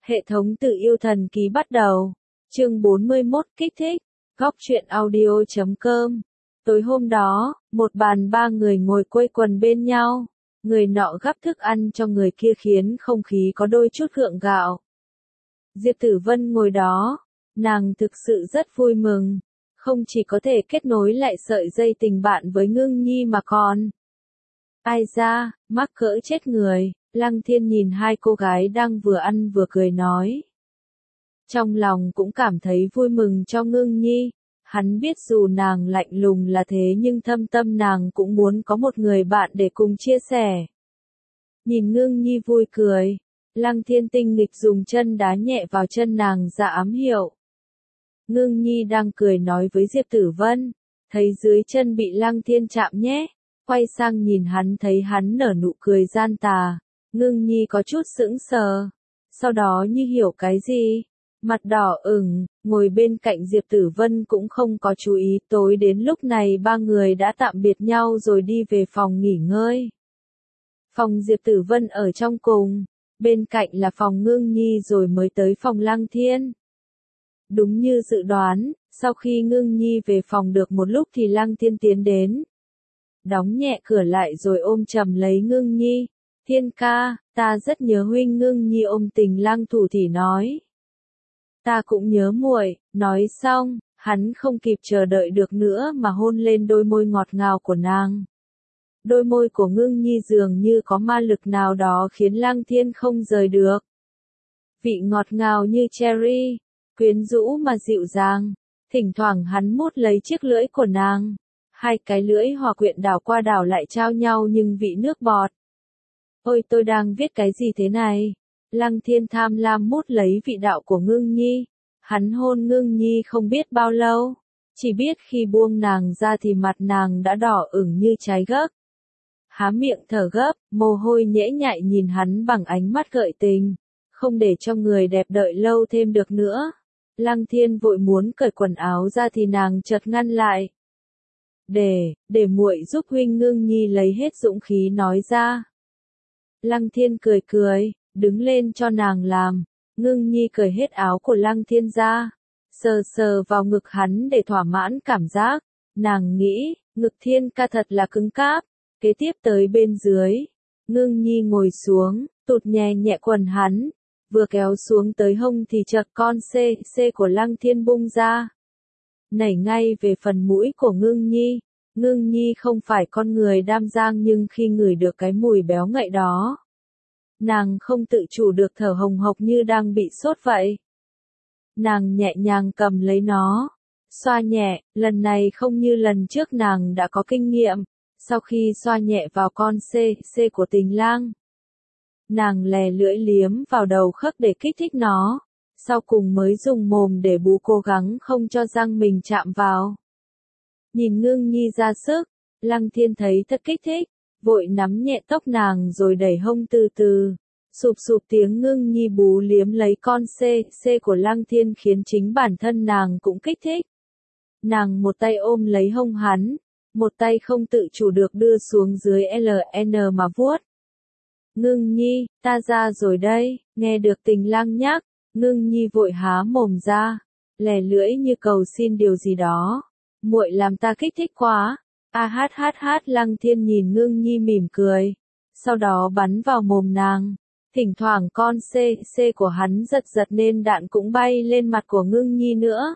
Hệ thống tự yêu thần ký bắt đầu. Chương 41 kích thích. Góc truyện audio.com. Tối hôm đó, một bàn ba người ngồi quây quần bên nhau. Người nọ gắp thức ăn cho người kia khiến không khí có đôi chút gượng gạo. Diệp Tử Vân ngồi đó. Nàng thực sự rất vui mừng. Không chỉ có thể kết nối lại sợi dây tình bạn với Ngưng Nhi mà còn. Ai ra, mắc cỡ chết người. Lăng Thiên nhìn hai cô gái đang vừa ăn vừa cười nói. Trong lòng cũng cảm thấy vui mừng cho Ngưng Nhi. Hắn biết dù nàng lạnh lùng là thế nhưng thâm tâm nàng cũng muốn có một người bạn để cùng chia sẻ. Nhìn Ngưng Nhi vui cười, Lăng Thiên tinh nghịch dùng chân đá nhẹ vào chân nàng ra ám hiệu. Ngưng Nhi đang cười nói với Diệp Tử Vân, thấy dưới chân bị Lăng Thiên chạm nhé, quay sang nhìn hắn thấy hắn nở nụ cười gian tà, Ngưng Nhi có chút sững sờ, sau đó như hiểu cái gì, mặt đỏ ửng, ngồi bên cạnh Diệp Tử Vân cũng không có chú ý. Tối đến lúc này ba người đã tạm biệt nhau rồi đi về phòng nghỉ ngơi. Phòng Diệp Tử Vân ở trong cùng, bên cạnh là phòng Ngưng Nhi rồi mới tới phòng Lăng Thiên. Đúng như dự đoán, sau khi Ngưng Nhi về phòng được một lúc thì Lăng Thiên tiến đến. Đóng nhẹ cửa lại rồi ôm chầm lấy Ngưng Nhi. Thiên ca, ta rất nhớ huynh. Ngưng Nhi ôm tình Lăng Thủ Thỉ nói. Ta cũng nhớ muội. Nói xong, hắn không kịp chờ đợi được nữa mà hôn lên đôi môi ngọt ngào của nàng. Đôi môi của Ngưng Nhi dường như có ma lực nào đó khiến Lăng Thiên không rời được. Vị ngọt ngào như cherry, quyến rũ mà dịu dàng. Thỉnh thoảng hắn mút lấy chiếc lưỡi của nàng. Hai cái lưỡi hòa quyện đảo qua đảo lại trao nhau nhưng vị nước bọt. Ôi tôi đang viết cái gì thế này? Lăng Thiên tham lam mút lấy vị đạo của Ngưng Nhi. Hắn hôn Ngưng Nhi không biết bao lâu. Chỉ biết khi buông nàng ra thì mặt nàng đã đỏ ửng như trái gấc. Há miệng thở gấp, mồ hôi nhễ nhại nhìn hắn bằng ánh mắt gợi tình. Không để cho người đẹp đợi lâu thêm được nữa. Lăng Thiên vội muốn cởi quần áo ra thì nàng chợt ngăn lại. Để muội giúp huynh. Ngưng Nhi lấy hết dũng khí nói ra. Lăng Thiên cười cười, đứng lên cho nàng làm. Ngưng Nhi cởi hết áo của Lăng Thiên ra, sờ sờ vào ngực hắn để thỏa mãn cảm giác. Nàng nghĩ, ngực Thiên ca thật là cứng cáp. Kế tiếp tới bên dưới, Ngưng Nhi ngồi xuống, tụt nhẹ nhẹ quần hắn, vừa kéo xuống tới hông thì chợt con CC của Lăng Thiên bung ra. Nảy ngay về phần mũi của Ngưng Nhi. Ngưng Nhi không phải con người đam giang nhưng khi ngửi được cái mùi béo ngậy đó, nàng không tự chủ được thở hồng hộc như đang bị sốt vậy. Nàng nhẹ nhàng cầm lấy nó, xoa nhẹ, lần này không như lần trước nàng đã có kinh nghiệm. Sau khi xoa nhẹ vào con CC của Tình Lang, nàng lè lưỡi liếm vào đầu khớp để kích thích nó, sau cùng mới dùng mồm để bú cố gắng không cho răng mình chạm vào. Nhìn Ngưng Nhi ra sức, Lăng Thiên thấy thật kích thích, vội nắm nhẹ tóc nàng rồi đẩy hông từ từ. Sụp sụp tiếng Ngưng Nhi bú liếm lấy con CC của Lăng Thiên khiến chính bản thân nàng cũng kích thích. Nàng một tay ôm lấy hông hắn, một tay không tự chủ được đưa xuống dưới LN mà vuốt. Ngưng Nhi, ta ra rồi đây. Nghe được Tình Lang nhắc, Ngưng Nhi vội há mồm ra, lè lưỡi như cầu xin điều gì đó. Muội làm ta kích thích quá. Lăng Thiên nhìn Ngưng Nhi mỉm cười, sau đó bắn vào mồm nàng. Thỉnh thoảng con CC của hắn giật giật nên đạn cũng bay lên mặt của Ngưng Nhi nữa.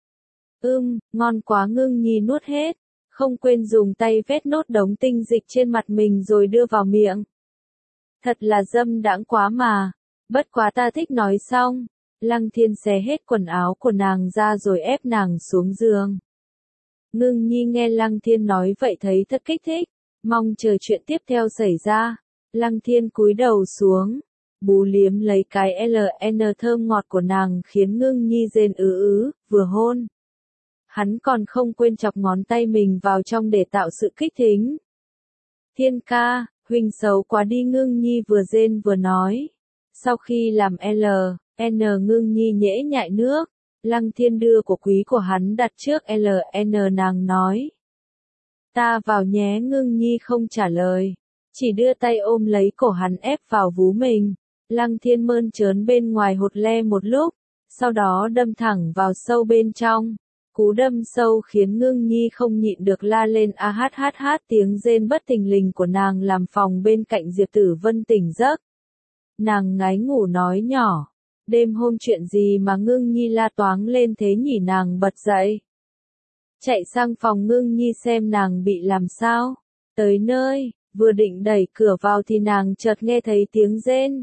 Ngon quá. Ngưng Nhi nuốt hết, không quên dùng tay vét nốt đống tinh dịch trên mặt mình rồi đưa vào miệng. Thật là dâm đãng quá mà. Bất quá ta thích. Nói xong, Lăng Thiên xé hết quần áo của nàng ra rồi ép nàng xuống giường. Ngưng Nhi nghe Lăng Thiên nói vậy thấy thật kích thích, mong chờ chuyện tiếp theo xảy ra. Lăng Thiên cúi đầu xuống, bú liếm lấy cái LN thơm ngọt của nàng khiến Ngưng Nhi rên vừa hôn. Hắn còn không quên chọc ngón tay mình vào trong để tạo sự kích thích. Thiên ca, huynh xấu quá đi. Ngưng Nhi vừa rên vừa nói. Sau khi làm LN Ngưng Nhi nhễ nhại nước, Lăng Thiên đưa của quý của hắn đặt trước LN. Nàng nói. Ta vào nhé. Ngưng Nhi không trả lời, chỉ đưa tay ôm lấy cổ hắn ép vào vú mình. Lăng Thiên mơn trớn bên ngoài hột le một lúc, sau đó đâm thẳng vào sâu bên trong. Cú đâm sâu khiến Ngưng Nhi không nhịn được la lên a hát hát hát, tiếng rên bất thình lình của nàng làm phòng bên cạnh Diệp Tử Vân tỉnh giấc. Nàng ngáy ngủ nói nhỏ, đêm hôm chuyện gì mà Ngưng Nhi la toáng lên thế nhỉ? Nàng bật dậy, chạy sang phòng Ngưng Nhi xem nàng bị làm sao. Tới nơi, vừa định đẩy cửa vào thì nàng chợt nghe thấy tiếng rên.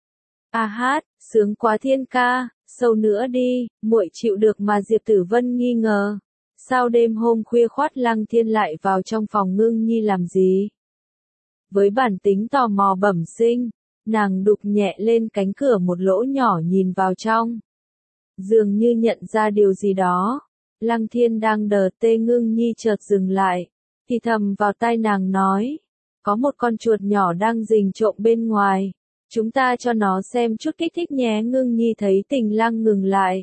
A hát, sướng quá Thiên ca, sâu nữa đi, muội chịu được mà. Diệp Tử Vân nghi ngờ, sao đêm hôm khuya khoắt Lăng Thiên lại vào trong phòng Ngưng Nhi làm gì? Với bản tính tò mò bẩm sinh, nàng đục nhẹ lên cánh cửa một lỗ nhỏ nhìn vào trong. Dường như nhận ra điều gì đó, Lăng Thiên đang đờ tê. Ngưng Nhi chợt dừng lại, thì thầm vào tai nàng nói, có một con chuột nhỏ đang rình trộm bên ngoài. Chúng ta cho nó xem chút kích thích nhé. Ngưng Nhi thấy Tình Lăng ngừng lại,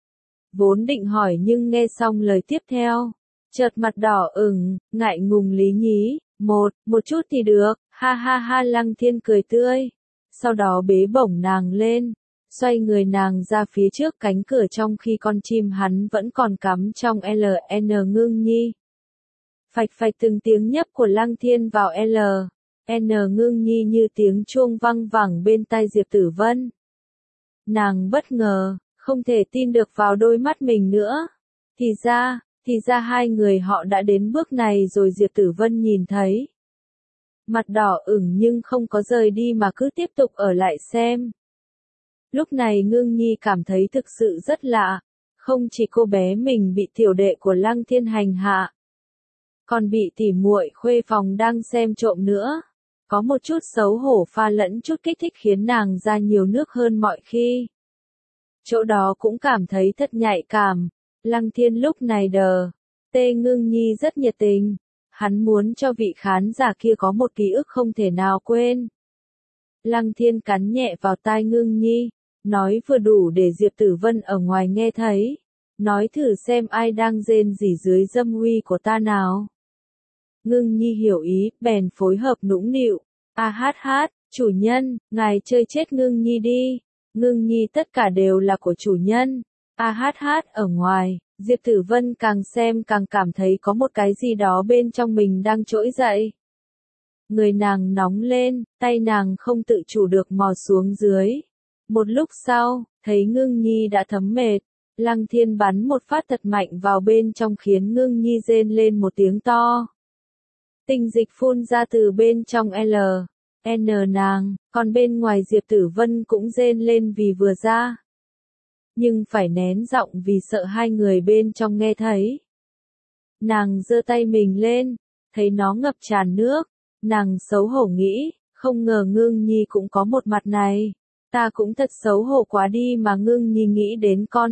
vốn định hỏi nhưng nghe xong lời tiếp theo, chợt mặt đỏ ửng, ngại ngùng lý nhí, một chút thì được, ha ha ha. Lăng Thiên cười tươi, sau đó bế bổng nàng lên, xoay người nàng ra phía trước cánh cửa trong khi con chim hắn vẫn còn cắm trong LN. Ngưng Nhi. Phạch phạch từng tiếng nhấp của Lăng Thiên vào LN Ngưng Nhi như tiếng chuông vang vẳng bên tai Diệp Tử Vân. Nàng bất ngờ, không thể tin được vào đôi mắt mình nữa. Thì ra hai người họ đã đến bước này rồi. Diệp Tử Vân nhìn thấy, mặt đỏ ửng nhưng không có rời đi mà cứ tiếp tục ở lại xem. Lúc này Ngưng Nhi cảm thấy thực sự rất lạ, không chỉ cô bé mình bị tiểu đệ của Lăng Thiên hành hạ, còn bị tỉ muội khuê phòng đang xem trộm nữa. Có một chút xấu hổ pha lẫn chút kích thích khiến nàng ra nhiều nước hơn mọi khi. Chỗ đó cũng cảm thấy thật nhạy cảm. Lăng Thiên lúc này đờ tê. Ngưng Nhi rất nhiệt tình, hắn muốn cho vị khán giả kia có một ký ức không thể nào quên. Lăng Thiên cắn nhẹ vào tai Ngưng Nhi, nói vừa đủ để Diệp Tử Vân ở ngoài nghe thấy. Nói thử xem ai đang rên rỉ dưới dâm uy của ta nào. Ngưng Nhi hiểu ý, bèn phối hợp nũng nịu. A hát hát, chủ nhân, ngài chơi chết Ngưng Nhi đi. Ngưng Nhi tất cả đều là của chủ nhân. A hát hát. Ở ngoài, Diệp Tử Vân càng xem càng cảm thấy có một cái gì đó bên trong mình đang trỗi dậy. Người nàng nóng lên, tay nàng không tự chủ được mò xuống dưới. Một lúc sau, thấy Ngưng Nhi đã thấm mệt, Lăng Thiên bắn một phát thật mạnh vào bên trong khiến Ngưng Nhi rên lên một tiếng to. Tinh dịch phun ra từ bên trong LN nàng, còn bên ngoài Diệp Tử Vân cũng rên lên vì vừa ra. Nhưng phải nén giọng vì sợ hai người bên trong nghe thấy. Nàng giơ tay mình lên, thấy nó ngập tràn nước, nàng xấu hổ nghĩ, không ngờ Ngưng Nhi cũng có một mặt này. Ta cũng thật xấu hổ quá đi mà. Ngưng Nhi nghĩ đến con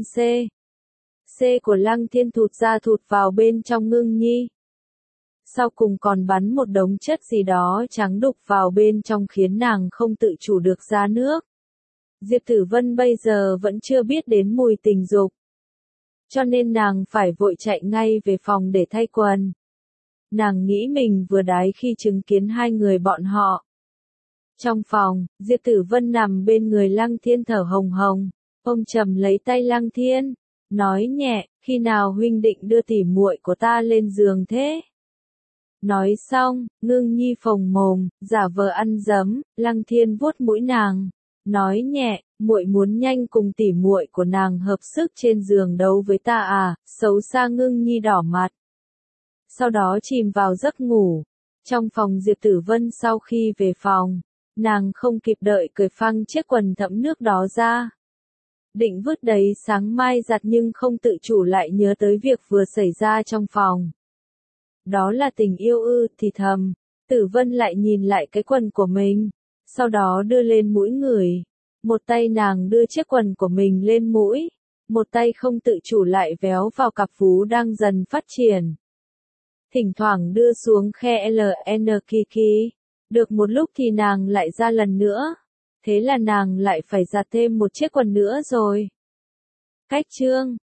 C của Lăng Thiên thụt ra thụt vào bên trong Ngưng Nhi. Sau cùng còn bắn một đống chất gì đó trắng đục vào bên trong khiến nàng không tự chủ được ra nước. Diệp Tử Vân bây giờ vẫn chưa biết đến mùi tình dục, cho nên nàng phải vội chạy ngay về phòng để thay quần. Nàng nghĩ mình vừa đái khi chứng kiến hai người bọn họ. Trong phòng, Diệp Tử Vân nằm bên người Lăng Thiên thở hồng hồng, ôm chầm lấy tay Lăng Thiên, nói nhẹ, khi nào huynh định đưa tỉ muội của ta lên giường thế? Nói xong, Ngưng Nhi phồng mồm, giả vờ ăn dấm. Lăng Thiên vuốt mũi nàng, nói nhẹ, muội muốn nhanh cùng tỉ muội của nàng hợp sức trên giường đấu với ta à? Xấu xa. Ngưng Nhi đỏ mặt, sau đó chìm vào giấc ngủ. Trong phòng Diệp Tử Vân sau khi về phòng, nàng không kịp đợi cởi phăng chiếc quần thấm nước đó ra. Định vứt đấy sáng mai giặt nhưng không tự chủ lại nhớ tới việc vừa xảy ra trong phòng. Đó là tình yêu ư? Thì thầm, Tử Vân lại nhìn lại cái quần của mình, sau đó đưa lên mũi ngửi. Một tay nàng đưa chiếc quần của mình lên mũi, một tay không tự chủ lại véo vào cặp vú đang dần phát triển. Thỉnh thoảng đưa xuống khe LN Kiki. Được một lúc thì nàng lại ra lần nữa. Thế là nàng lại phải giặt thêm một chiếc quần nữa rồi. Cách chương